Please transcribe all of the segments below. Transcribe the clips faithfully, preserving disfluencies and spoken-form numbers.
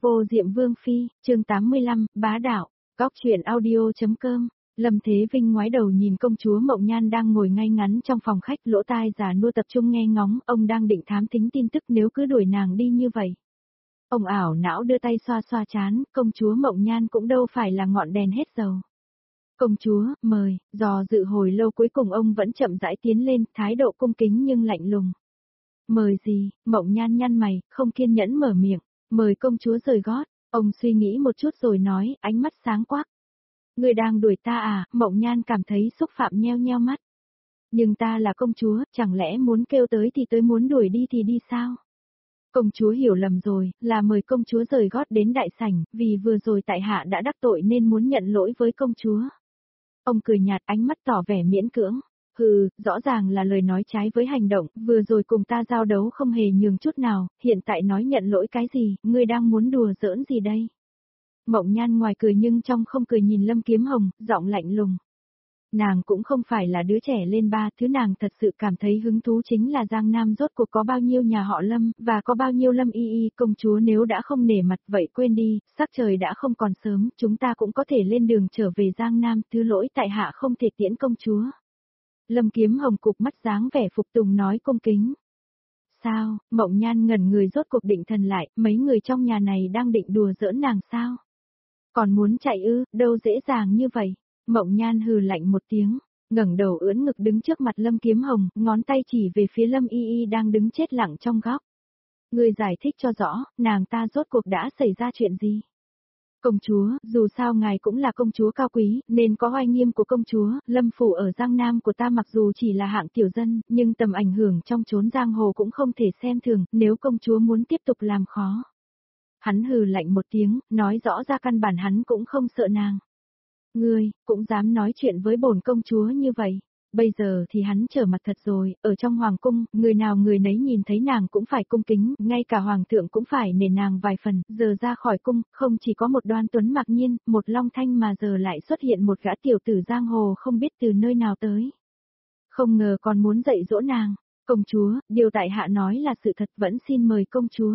Vô Diệm Vương Phi, chương tám mươi lăm, bá đạo, góc truyện audio.com. Lâm Thế Vinh ngoái đầu nhìn công chúa Mộng Nhan đang ngồi ngay ngắn trong phòng khách, lỗ tai già nua tập trung nghe ngóng, ông đang định thám thính tin tức nếu cứ đuổi nàng đi như vậy. Ông ảo não đưa tay xoa xoa trán, công chúa Mộng Nhan cũng đâu phải là ngọn đèn hết dầu. Công chúa, mời, dò dự hồi lâu cuối cùng ông vẫn chậm rãi tiến lên, thái độ cung kính nhưng lạnh lùng. Mời gì? Mộng Nhan nhăn mày, không kiên nhẫn mở miệng. Mời công chúa rời gót, ông suy nghĩ một chút rồi nói, ánh mắt sáng quắc. Người đang đuổi ta à? Mộng Nhan cảm thấy xúc phạm nheo nheo mắt. Nhưng ta là công chúa, chẳng lẽ muốn kêu tới thì tới, muốn đuổi đi thì đi sao? Công chúa hiểu lầm rồi, là mời công chúa rời gót đến đại sảnh, vì vừa rồi tại hạ đã đắc tội nên muốn nhận lỗi với công chúa. Ông cười nhạt, ánh mắt tỏ vẻ miễn cưỡng. Hừ, rõ ràng là lời nói trái với hành động, vừa rồi cùng ta giao đấu không hề nhường chút nào, hiện tại nói nhận lỗi cái gì, ngươi đang muốn đùa giỡn gì đây? Mộng Nhan ngoài cười nhưng trong không cười nhìn Lâm Kiếm Hồng, giọng lạnh lùng. Nàng cũng không phải là đứa trẻ lên ba, thứ nàng thật sự cảm thấy hứng thú chính là Giang Nam rốt cuộc có bao nhiêu nhà họ Lâm, và có bao nhiêu Lâm y y, công chúa nếu đã không nể mặt vậy quên đi, sắc trời đã không còn sớm, chúng ta cũng có thể lên đường trở về Giang Nam, thứ lỗi tại hạ không thể tiễn công chúa. Lâm Kiếm Hồng cục mắt dáng vẻ phục tùng nói cung kính. Sao? Mộng Nhan ngẩn người rốt cuộc định thần lại, mấy người trong nhà này đang định đùa giỡn nàng sao? Còn muốn chạy ư, đâu dễ dàng như vậy. Mộng Nhan hừ lạnh một tiếng, ngẩng đầu ưỡn ngực đứng trước mặt Lâm Kiếm Hồng, ngón tay chỉ về phía Lâm Y Y đang đứng chết lặng trong góc. Ngươi giải thích cho rõ, nàng ta rốt cuộc đã xảy ra chuyện gì? Công chúa, dù sao ngài cũng là công chúa cao quý, nên có oai nghiêm của công chúa, Lâm phủ ở Giang Nam của ta mặc dù chỉ là hạng tiểu dân, nhưng tầm ảnh hưởng trong chốn giang hồ cũng không thể xem thường, nếu công chúa muốn tiếp tục làm khó. Hắn hừ lạnh một tiếng, nói rõ ra căn bản hắn cũng không sợ nàng. Ngươi, cũng dám nói chuyện với bổn công chúa như vậy. Bây giờ thì hắn trở mặt thật rồi, ở trong hoàng cung, người nào người nấy nhìn thấy nàng cũng phải cung kính, ngay cả hoàng thượng cũng phải nể nàng vài phần, giờ ra khỏi cung, không chỉ có một Đoan Tuấn Mặc Nhiên, một Long Thanh mà giờ lại xuất hiện một gã tiểu tử giang hồ không biết từ nơi nào tới. Không ngờ còn muốn dạy dỗ nàng, công chúa, điều tại hạ nói là sự thật, vẫn xin mời công chúa.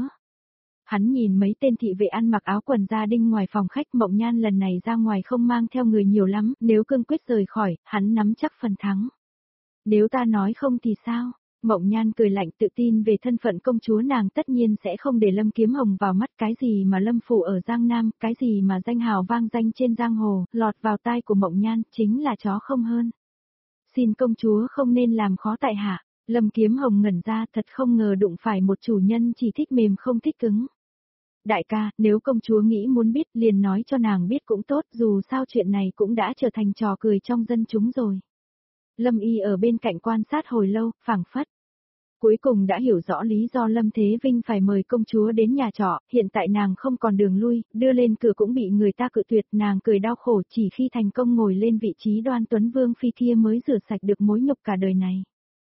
Hắn nhìn mấy tên thị vệ ăn mặc áo quần gia đinh ngoài phòng khách, Mộng Nhan lần này ra ngoài không mang theo người nhiều lắm, nếu cương quyết rời khỏi, hắn nắm chắc phần thắng. Nếu ta nói không thì sao? Mộng Nhan cười lạnh, tự tin về thân phận công chúa nàng tất nhiên sẽ không để Lâm Kiếm Hồng vào mắt, cái gì mà Lâm phủ ở Giang Nam, cái gì mà danh hào vang danh trên giang hồ, lọt vào tai của Mộng Nhan, chính là chó không hơn. Xin công chúa không nên làm khó tại hạ. Lâm Kiếm Hồng ngẩn ra, thật không ngờ đụng phải một chủ nhân chỉ thích mềm không thích cứng. Đại ca, nếu công chúa nghĩ muốn biết liền nói cho nàng biết cũng tốt, dù sao chuyện này cũng đã trở thành trò cười trong dân chúng rồi. Lâm Y ở bên cạnh quan sát hồi lâu, phảng phất. Cuối cùng đã hiểu rõ lý do Lâm Thế Vinh phải mời công chúa đến nhà trọ, hiện tại nàng không còn đường lui, đưa lên cửa cũng bị người ta cự tuyệt, nàng cười đau khổ, chỉ khi thành công ngồi lên vị trí Đoan Tuấn Vương Phi kia mới rửa sạch được mối nhục cả đời này.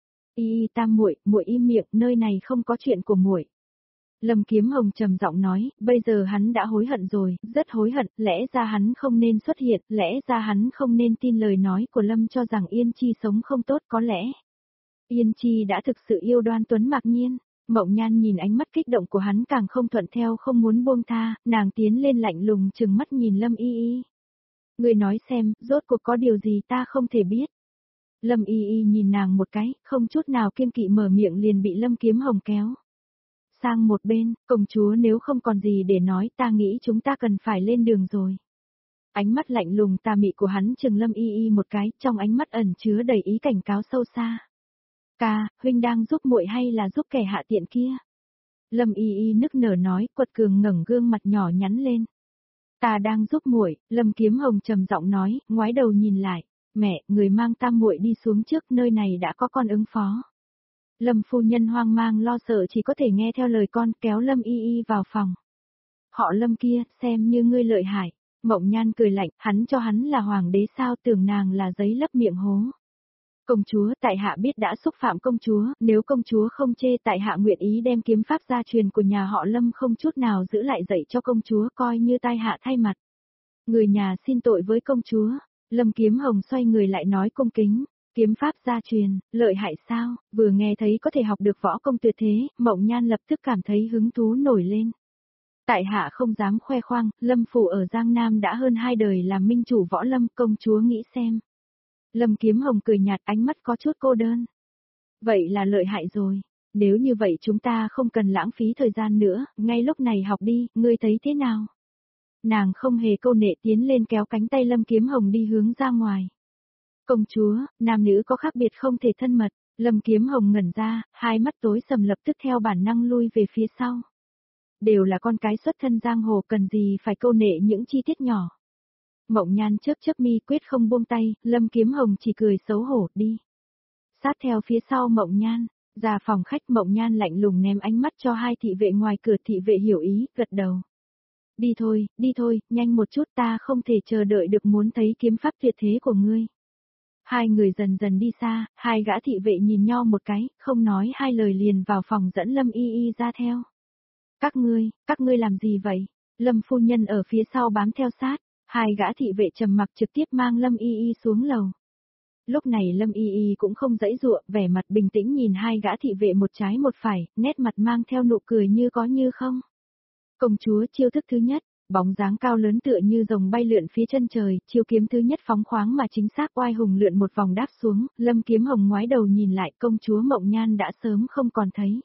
Y y tam muội, muội im miệng, nơi này không có chuyện của muội. Lâm Kiếm Hồng trầm giọng nói, bây giờ hắn đã hối hận rồi, rất hối hận, lẽ ra hắn không nên xuất hiện, lẽ ra hắn không nên tin lời nói của Lâm cho rằng Yên Chi sống không tốt, có lẽ Yên Chi đã thực sự yêu Đoan Tuấn Mặc Nhiên. Mộng Nhan nhìn ánh mắt kích động của hắn càng không thuận theo, không muốn buông tha, nàng tiến lên lạnh lùng trừng mắt nhìn Lâm Y Y. Người nói xem, rốt cuộc có điều gì ta không thể biết. Lâm Y Y nhìn nàng một cái, không chút nào kiêng kỵ mở miệng liền bị Lâm Kiếm Hồng kéo sang một bên. Công chúa nếu không còn gì để nói, ta nghĩ chúng ta cần phải lên đường rồi. Ánh mắt lạnh lùng tà mị của hắn trừng Lâm Y Y một cái, trong ánh mắt ẩn chứa đầy ý cảnh cáo sâu xa. Ca, huynh đang giúp muội hay là giúp kẻ hạ tiện kia? Lâm Y Y nức nở nói, quật cường ngẩng gương mặt nhỏ nhắn lên. Ta đang giúp muội. Lâm Kiếm Hồng trầm giọng nói, ngoái đầu nhìn lại. Mẹ, người mang tam muội đi xuống trước, nơi này đã có con ứng phó. Lâm phu nhân hoang mang lo sợ chỉ có thể nghe theo lời con, kéo Lâm Y Y vào phòng. Họ Lâm kia, xem như ngươi lợi hại. Mộng Nhan cười lạnh, hắn cho hắn là hoàng đế sao, tưởng nàng là giấy lấp miệng hố. Công chúa, tại hạ biết đã xúc phạm công chúa, nếu công chúa không chê tại hạ nguyện ý đem kiếm pháp gia truyền của nhà họ Lâm không chút nào giữ lại dạy cho công chúa, coi như tai hạ thay mặt. Người nhà xin tội với công chúa. Lâm Kiếm Hồng xoay người lại nói cung kính. Kiếm pháp gia truyền, lợi hại sao? Vừa nghe thấy có thể học được võ công tuyệt thế, Mộng Nhan lập tức cảm thấy hứng thú nổi lên. Tại hạ không dám khoe khoang, Lâm Phủ ở Giang Nam đã hơn hai đời làm minh chủ võ lâm, công chúa nghĩ xem. Lâm Kiếm Hồng cười nhạt, ánh mắt có chút cô đơn. Vậy là lợi hại rồi. Nếu như vậy chúng ta không cần lãng phí thời gian nữa, ngay lúc này học đi, ngươi thấy thế nào? Nàng không hề câu nệ tiến lên kéo cánh tay Lâm Kiếm Hồng đi hướng ra ngoài. Công chúa, nam nữ có khác biệt không thể thân mật, Lâm Kiếm Hồng ngẩn ra, hai mắt tối sầm lập tức theo bản năng lui về phía sau. Đều là con cái xuất thân giang hồ, cần gì phải câu nệ những chi tiết nhỏ. Mộng Nhan chớp chớp mi quyết không buông tay, Lâm Kiếm Hồng chỉ cười xấu hổ đi. Sát theo phía sau Mộng Nhan, ra phòng khách, Mộng Nhan lạnh lùng ném ánh mắt cho hai thị vệ ngoài cửa, thị vệ hiểu ý, gật đầu. Đi thôi, đi thôi, nhanh một chút, ta không thể chờ đợi được muốn thấy kiếm pháp tuyệt thế của ngươi. Hai người dần dần đi xa, hai gã thị vệ nhìn nhau một cái, không nói hai lời liền vào phòng dẫn Lâm Y Y ra theo. Các ngươi, các ngươi làm gì vậy? Lâm phu nhân ở phía sau bám theo sát, hai gã thị vệ trầm mặc trực tiếp mang Lâm Y Y xuống lầu. Lúc này Lâm Y Y cũng không giãy giụa, vẻ mặt bình tĩnh nhìn hai gã thị vệ một trái một phải, nét mặt mang theo nụ cười như có như không. Công chúa chiêu thức thứ nhất, bóng dáng cao lớn tựa như rồng bay lượn phía chân trời, chiêu kiếm thứ nhất phóng khoáng mà chính xác oai hùng lượn một vòng đáp xuống, Lâm Kiếm Hồng ngoái đầu nhìn lại, công chúa Mộng Nhan đã sớm không còn thấy.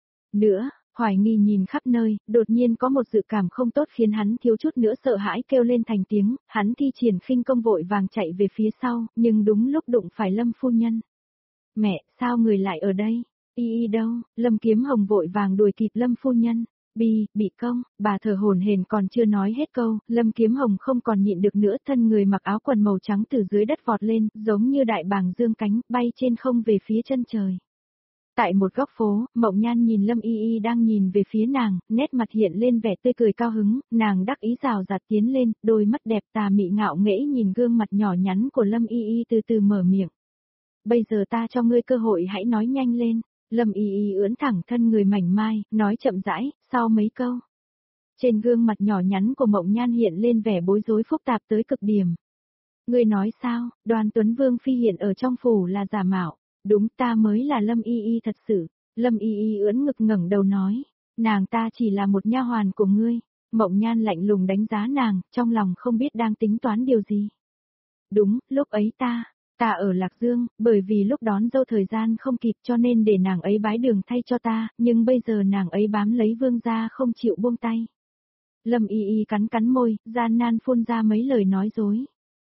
Nữa, hoài nghi nhìn khắp nơi, đột nhiên có một dự cảm không tốt khiến hắn thiếu chút nữa sợ hãi kêu lên thành tiếng, hắn thi triển khinh công vội vàng chạy về phía sau, nhưng đúng lúc đụng phải Lâm phu nhân. Mẹ, sao người lại ở đây? Y Y đâu? Lâm Kiếm Hồng vội vàng đuổi kịp Lâm phu nhân. Bi, bị công, bà thở hổn hển còn chưa nói hết câu, Lâm Kiếm Hồng không còn nhịn được nữa, thân người mặc áo quần màu trắng từ dưới đất vọt lên, giống như đại bàng dương cánh, bay trên không về phía chân trời. Tại một góc phố, Mộng Nhan nhìn Lâm Y Y đang nhìn về phía nàng, nét mặt hiện lên vẻ tươi cười cao hứng, nàng đắc ý rào rạt tiến lên, đôi mắt đẹp tà mị ngạo nghễ nhìn gương mặt nhỏ nhắn của Lâm Y Y từ từ mở miệng. Bây giờ ta cho ngươi cơ hội, hãy nói nhanh lên. Lâm Y Y ưỡn thẳng thân người mảnh mai, nói chậm rãi, sau mấy câu. Trên gương mặt nhỏ nhắn của Mộng Nhan hiện lên vẻ bối rối phức tạp tới cực điểm. Ngươi nói sao, Đoan Tuấn Vương phi hiện ở trong phủ là giả mạo, đúng, ta mới là Lâm Y Y thật sự. Lâm Y Y ưỡn ngực ngẩng đầu nói, nàng ta chỉ là một nha hoàn của ngươi. Mộng Nhan lạnh lùng đánh giá nàng, trong lòng không biết đang tính toán điều gì. Đúng, lúc ấy ta, ta ở Lạc Dương, bởi vì lúc đón dâu thời gian không kịp cho nên để nàng ấy bái đường thay cho ta, nhưng bây giờ nàng ấy bám lấy Vương gia không chịu buông tay. Lâm Y Y cắn cắn môi, gian nan phun ra mấy lời nói dối.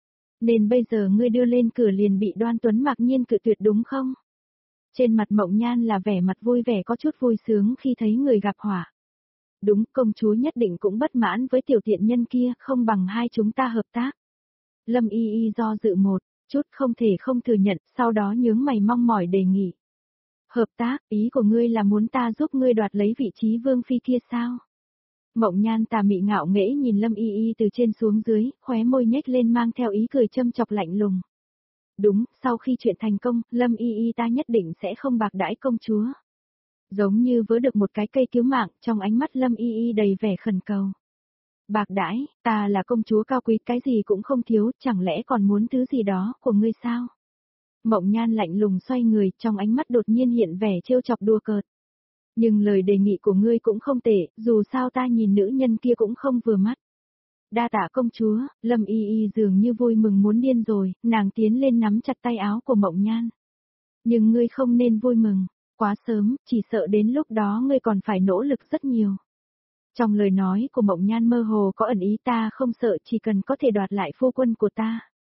Nên bây giờ ngươi đưa lên cửa liền bị Đoan Tuấn mặc nhiên cự tuyệt đúng không? Trên mặt Mộng Nhan là vẻ mặt vui vẻ có chút vui sướng khi thấy người gặp họa. Đúng, công chúa nhất định cũng bất mãn với tiểu tiện nhân kia, không bằng hai chúng ta hợp tác. Lâm Y Y do dự một chút không thể không thừa nhận, sau đó nhướng mày mong mỏi đề nghị. Hợp tác, ý của ngươi là muốn ta giúp ngươi đoạt lấy vị trí vương phi kia sao? Mộng Nhan tà mị ngạo nghễ nhìn Lâm Y Y từ trên xuống dưới, khóe môi nhếch lên mang theo ý cười châm chọc lạnh lùng. Đúng, sau khi chuyện thành công, Lâm Y Y ta nhất định sẽ không bạc đãi công chúa. Giống như vớ được một cái cây cứu mạng, trong ánh mắt Lâm Y Y đầy vẻ khẩn cầu. Bạc đãi, ta là công chúa cao quý, cái gì cũng không thiếu, chẳng lẽ còn muốn thứ gì đó của ngươi sao? Mộng Nhan lạnh lùng xoay người, trong ánh mắt đột nhiên hiện vẻ trêu chọc đùa cợt. Nhưng lời đề nghị của ngươi cũng không tệ, dù sao ta nhìn nữ nhân kia cũng không vừa mắt. Đa tạ công chúa, Lâm Y Y dường như vui mừng muốn điên rồi, nàng tiến lên nắm chặt tay áo của Mộng Nhan. Nhưng ngươi không nên vui mừng, quá sớm, chỉ sợ đến lúc đó ngươi còn phải nỗ lực rất nhiều. Trong lời nói của Mộng Nhan mơ hồ có ẩn ý, ta không sợ, chỉ cần có thể đoạt lại phu quân của ta.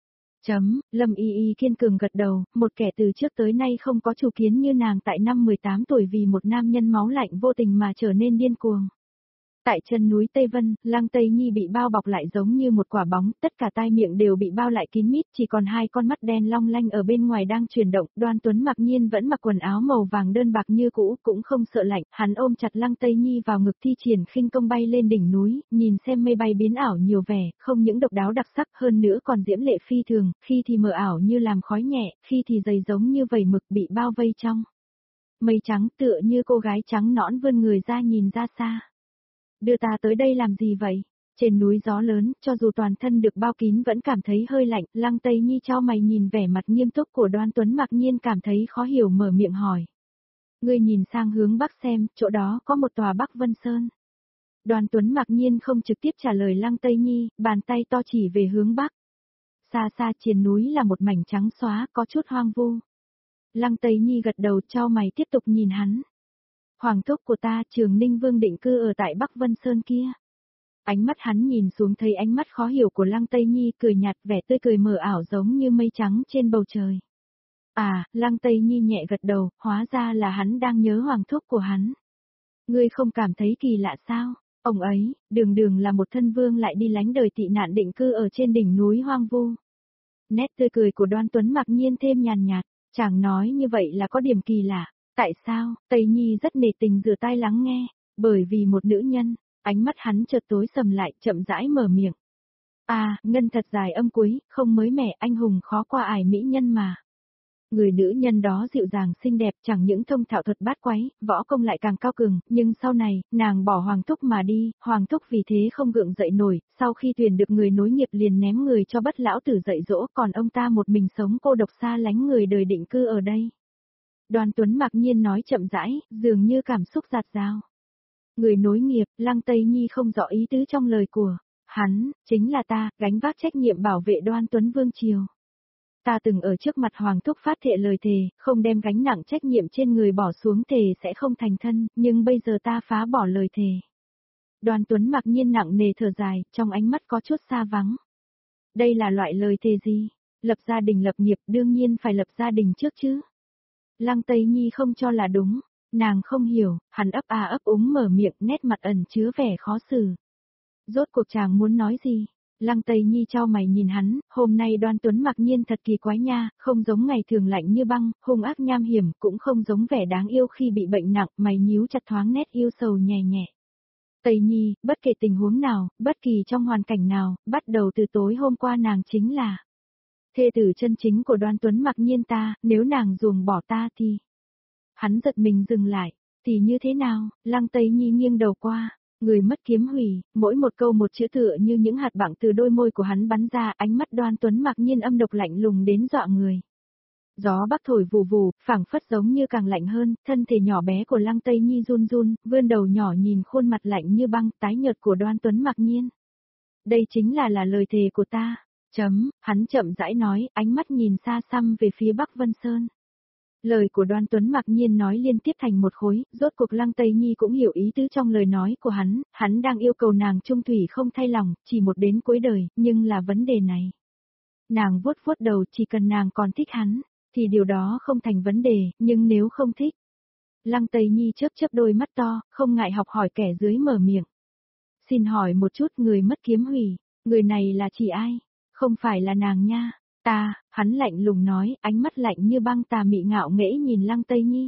Chấm, Lâm Y Y kiên cường gật đầu, một kẻ từ trước tới nay không có chủ kiến như nàng tại năm mười tám tuổi vì một nam nhân máu lạnh vô tình mà trở nên điên cuồng. Tại chân núi Tây Vân, Lăng Tây Nhi bị bao bọc lại giống như một quả bóng, tất cả tai miệng đều bị bao lại kín mít, chỉ còn hai con mắt đen long lanh ở bên ngoài đang chuyển động. Đoan Tuấn mặc nhiên vẫn mặc quần áo màu vàng đơn bạc như cũ, cũng không sợ lạnh, hắn ôm chặt Lăng Tây Nhi vào ngực thi triển khinh công bay lên đỉnh núi, nhìn xem mây bay biến ảo nhiều vẻ, không những độc đáo đặc sắc hơn nữa còn diễm lệ phi thường, khi thì mờ ảo như làm khói nhẹ, khi thì dày giống như vầy mực bị bao vây trong mây trắng, tựa như cô gái trắng nõn vươn người ra nhìn ra xa. Đưa ta tới đây làm gì vậy? Trên núi gió lớn, cho dù toàn thân được bao kín vẫn cảm thấy hơi lạnh, Lăng Tây Nhi chau mày nhìn vẻ mặt nghiêm túc của Đoan Tuấn mặc nhiên cảm thấy khó hiểu mở miệng hỏi. Ngươi nhìn sang hướng bắc xem, chỗ đó có một tòa Bắc Vân Sơn. Đoàn Tuấn mặc nhiên không trực tiếp trả lời Lăng Tây Nhi, bàn tay to chỉ về hướng bắc. Xa xa trên núi là một mảnh trắng xóa, có chút hoang vu. Lăng Tây Nhi gật đầu chau mày tiếp tục nhìn hắn. Hoàng thúc của ta, Trường Ninh Vương định cư ở tại Bắc Vân Sơn kia. Ánh mắt hắn nhìn xuống thấy ánh mắt khó hiểu của Lăng Tây Nhi, cười nhạt, vẻ tươi cười mờ ảo giống như mây trắng trên bầu trời. À, Lăng Tây Nhi nhẹ gật đầu, hóa ra là hắn đang nhớ hoàng thúc của hắn. Ngươi không cảm thấy kỳ lạ sao? Ông ấy, đường đường là một thân vương lại đi lánh đời tị nạn định cư ở trên đỉnh núi hoang vu. Nét tươi cười của Đoan Tuấn mặc nhiên thêm nhàn nhạt, chàng nói như vậy là có điểm kỳ lạ. Tại sao? Tây Nhi rất nể tình rửa tai lắng nghe, bởi vì một nữ nhân. Ánh mắt hắn chợt tối sầm lại, chậm rãi mở miệng. À, ngân thật dài âm cuối, không mới mẻ, anh hùng khó qua ải mỹ nhân mà. Người nữ nhân đó dịu dàng xinh đẹp, chẳng những thông thạo thuật bát quái, võ công lại càng cao cường, nhưng sau này, nàng bỏ Hoàng Thúc mà đi, Hoàng Thúc vì thế không gượng dậy nổi, sau khi tuyển được người nối nghiệp liền ném người cho Bất lão tử dạy dỗ, còn ông ta một mình sống cô độc xa lánh người đời định cư ở đây. Đoàn Tuấn mặc nhiên nói chậm rãi, dường như cảm xúc giạt dao. Người nối nghiệp, Lăng Tây Nhi không rõ ý tứ trong lời của hắn, chính là ta, gánh vác trách nhiệm bảo vệ Đoan Tuấn Vương triều. Ta từng ở trước mặt Hoàng Thúc phát thệ lời thề, không đem gánh nặng trách nhiệm trên người bỏ xuống thề sẽ không thành thân, nhưng bây giờ ta phá bỏ lời thề. Đoàn Tuấn mặc nhiên nặng nề thở dài, trong ánh mắt có chút xa vắng. Đây là loại lời thề gì? Lập gia đình lập nghiệp đương nhiên phải lập gia đình trước chứ. Lăng Tây Nhi không cho là đúng. Nàng không hiểu, hắn ấp a ấp úng mở miệng, nét mặt ẩn chứa vẻ khó xử. Rốt cuộc chàng muốn nói gì? Lăng Tây Nhi chau mày nhìn hắn, hôm nay Đoan Tuấn mặc nhiên thật kỳ quái nha, không giống ngày thường lạnh như băng, hung ác nham hiểm, cũng không giống vẻ đáng yêu khi bị bệnh nặng, mày nhíu chặt thoáng nét yêu sầu nhẹ nhẹ. Tây Nhi, bất kể tình huống nào, bất kỳ trong hoàn cảnh nào, bắt đầu từ tối hôm qua nàng chính là thê tử chân chính của Đoan Tuấn mặc nhiên ta, nếu nàng ruồng bỏ ta thì... Hắn giật mình dừng lại, thì như thế nào? Lăng Tây Nhi nghiêng đầu qua, người mất kiếm hủy, mỗi một câu một chữ tựa như những hạt bặng từ đôi môi của hắn bắn ra, ánh mắt Đoan Tuấn mặc nhiên âm độc lạnh lùng đến dọa người. Gió bắc thổi vù vù, phảng phất giống như càng lạnh hơn, thân thể nhỏ bé của Lăng Tây Nhi run run, vươn đầu nhỏ nhìn khuôn mặt lạnh như băng, tái nhợt của Đoan Tuấn mặc nhiên. Đây chính là là lời thề của ta. Chấm, hắn chậm rãi nói, ánh mắt nhìn xa xăm về phía Bắc Vân Sơn. Lời của Đoan Tuấn mặc nhiên nói liên tiếp thành một khối, rốt cuộc Lăng Tây Nhi cũng hiểu ý tứ trong lời nói của hắn, hắn đang yêu cầu nàng trung thủy không thay lòng, chỉ một đến cuối đời, nhưng là vấn đề này. Nàng vuốt vuốt đầu, chỉ cần nàng còn thích hắn, thì điều đó không thành vấn đề, nhưng nếu không thích. Lăng Tây Nhi chớp chớp đôi mắt to, không ngại học hỏi kẻ dưới mở miệng. Xin hỏi một chút, người mất kiếm hủy, người này là chỉ ai? Không phải là nàng nha. Ta, hắn lạnh lùng nói, ánh mắt lạnh như băng tà mị ngạo nghễ nhìn Lăng Tây Nhi.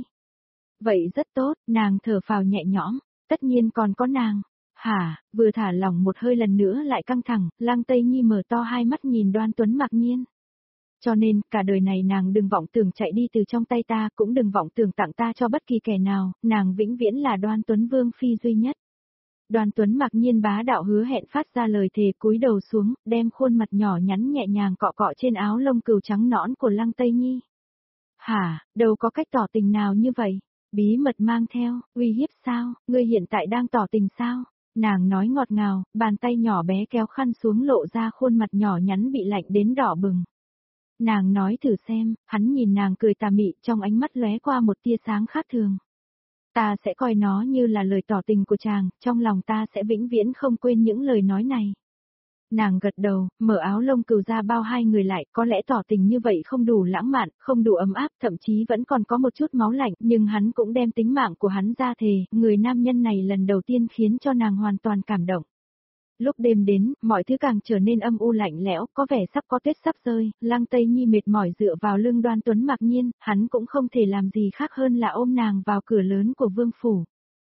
Vậy rất tốt, nàng thở phào nhẹ nhõm, tất nhiên còn có nàng. Hả, vừa thả lỏng một hơi lần nữa lại căng thẳng, Lăng Tây Nhi mở to hai mắt nhìn Đoan Tuấn mặc nhiên. Cho nên, cả đời này nàng đừng vọng tưởng chạy đi từ trong tay ta, cũng đừng vọng tưởng tặng ta cho bất kỳ kẻ nào, nàng vĩnh viễn là Đoan Tuấn Vương phi duy nhất. Đoan Tuấn mặc nhiên bá đạo hứa hẹn phát ra lời thề, cúi đầu xuống, đem khuôn mặt nhỏ nhắn nhẹ nhàng cọ cọ trên áo lông cừu trắng nõn của Lăng Tây Nhi. Hả, đâu có cách tỏ tình nào như vậy? Bí mật mang theo, uy hiếp sao, ngươi hiện tại đang tỏ tình sao? Nàng nói ngọt ngào, bàn tay nhỏ bé kéo khăn xuống lộ ra khuôn mặt nhỏ nhắn bị lạnh đến đỏ bừng. Nàng nói thử xem, hắn nhìn nàng cười tà mị, trong ánh mắt lóe qua một tia sáng khác thường. Ta sẽ coi nó như là lời tỏ tình của chàng, trong lòng ta sẽ vĩnh viễn không quên những lời nói này. Nàng gật đầu, mở áo lông cừu ra bao hai người lại, có lẽ tỏ tình như vậy không đủ lãng mạn, không đủ ấm áp, thậm chí vẫn còn có một chút máu lạnh, nhưng hắn cũng đem tính mạng của hắn ra thề, người nam nhân này lần đầu tiên khiến cho nàng hoàn toàn cảm động. Lúc đêm đến, mọi thứ càng trở nên âm u lạnh lẽo, có vẻ sắp có tuyết sắp rơi, Lăng Tây Nhi mệt mỏi dựa vào lưng Đoan Tuấn mặc nhiên, hắn cũng không thể làm gì khác hơn là ôm nàng vào cửa lớn của vương phủ.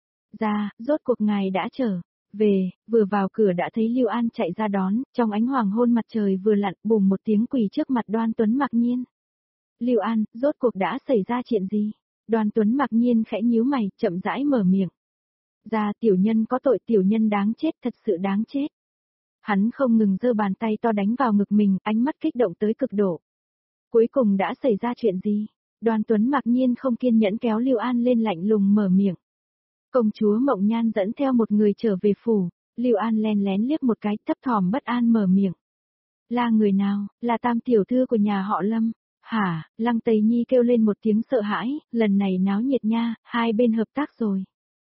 Ra, rốt cuộc ngài đã trở về, vừa vào cửa đã thấy Lưu An chạy ra đón, trong ánh hoàng hôn mặt trời vừa lặn, bùm một tiếng quỳ trước mặt Đoan Tuấn mặc nhiên. Lưu An, rốt cuộc đã xảy ra chuyện gì? Đoan Tuấn mặc nhiên khẽ nhíu mày, chậm rãi mở miệng. Ra, tiểu nhân có tội, tiểu nhân đáng chết, thật sự đáng chết. Hắn không ngừng giơ bàn tay to đánh vào ngực mình, ánh mắt kích động tới cực độ. Cuối cùng đã xảy ra chuyện gì? Đoan Tuấn mặc nhiên không kiên nhẫn kéo Lưu An lên lạnh lùng mở miệng. Công chúa Mộng Nhan dẫn theo một người trở về phủ, Lưu An len lén liếc một cái, thấp thỏm bất an mở miệng. Là người nào, là tam tiểu thư của nhà họ Lâm. Hả, Lăng Tây Nhi kêu lên một tiếng sợ hãi, lần này náo nhiệt nha, hai bên hợp tác rồi.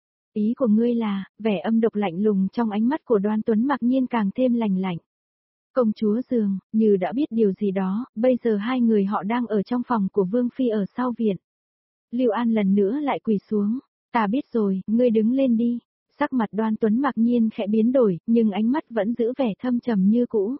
Ý của ngươi là, vẻ âm độc lạnh lùng trong ánh mắt của Đoan Tuấn mặc nhiên càng thêm lành lạnh. Công chúa dường, như đã biết điều gì đó, bây giờ hai người họ đang ở trong phòng của Vương Phi ở sau viện. Lưu An lần nữa lại quỳ xuống, ta biết rồi, ngươi đứng lên đi. Sắc mặt Đoan Tuấn mặc nhiên khẽ biến đổi, nhưng ánh mắt vẫn giữ vẻ thâm trầm như cũ.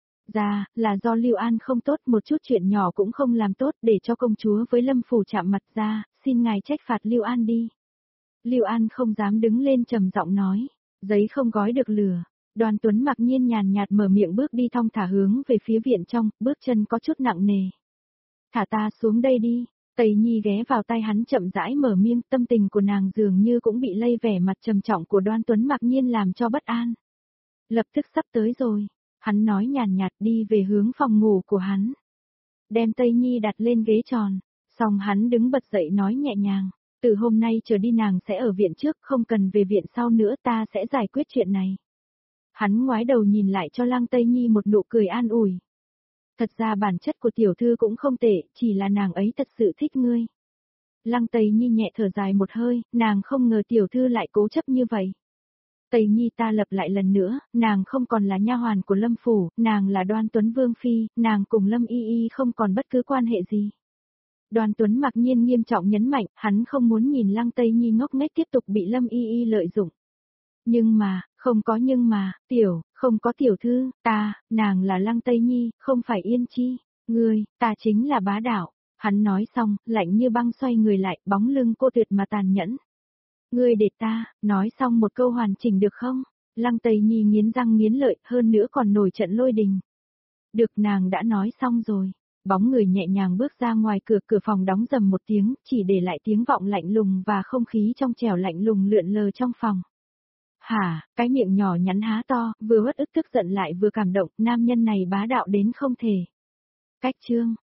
Ra, là do Lưu An không tốt, một chút chuyện nhỏ cũng không làm tốt để cho công chúa với Lâm Phủ chạm mặt ra, xin ngài trách phạt Lưu An đi. Lưu An không dám đứng lên trầm giọng nói, giấy không gói được lửa. Đoan Tuấn mặc nhiên nhàn nhạt mở miệng bước đi thong thả hướng về phía viện trong, bước chân có chút nặng nề. Thả ta xuống đây đi. Tây Nhi ghé vào tay hắn chậm rãi mở miệng, tâm tình của nàng dường như cũng bị lây vẻ mặt trầm trọng của Đoan Tuấn mặc nhiên làm cho bất an. Lập tức sắp tới rồi, hắn nói nhàn nhạt đi về hướng phòng ngủ của hắn. Đem Tây Nhi đặt lên ghế tròn, xong hắn đứng bật dậy nói nhẹ nhàng, từ hôm nay trở đi nàng sẽ ở viện trước, không cần về viện sau nữa, ta sẽ giải quyết chuyện này. Hắn ngoái đầu nhìn lại cho Lăng Tây Nhi một nụ cười an ủi. Thật ra bản chất của tiểu thư cũng không tệ, chỉ là nàng ấy thật sự thích ngươi. Lăng Tây Nhi nhẹ thở dài một hơi, nàng không ngờ tiểu thư lại cố chấp như vậy. Tây Nhi, ta lập lại lần nữa, nàng không còn là nha hoàn của Lâm Phủ, nàng là Đoan Tuấn Vương Phi, nàng cùng Lâm Y Y không còn bất cứ quan hệ gì. Đoan Tuấn mặc nhiên nghiêm trọng nhấn mạnh, hắn không muốn nhìn Lăng Tây Nhi ngốc nghếch tiếp tục bị Lâm Y Y lợi dụng. Nhưng mà, không có nhưng mà, tiểu, không có tiểu thư, ta, nàng là Lăng Tây Nhi, không phải Yên Chi, ngươi, ta chính là bá đạo. Hắn nói xong, lạnh như băng xoay người lại, bóng lưng cô tuyệt mà tàn nhẫn. Ngươi để ta, nói xong một câu hoàn chỉnh được không? Lăng Tây Nhi nghiến răng nghiến lợi, hơn nữa còn nổi trận lôi đình. Được, nàng đã nói xong rồi. Bóng người nhẹ nhàng bước ra ngoài cửa, cửa phòng đóng rầm một tiếng, chỉ để lại tiếng vọng lạnh lùng và không khí trong trẻo lạnh lùng lượn lờ trong phòng. Hả, cái miệng nhỏ nhắn há to, vừa uất ức tức giận lại vừa cảm động, nam nhân này bá đạo đến không thể. Cách chương.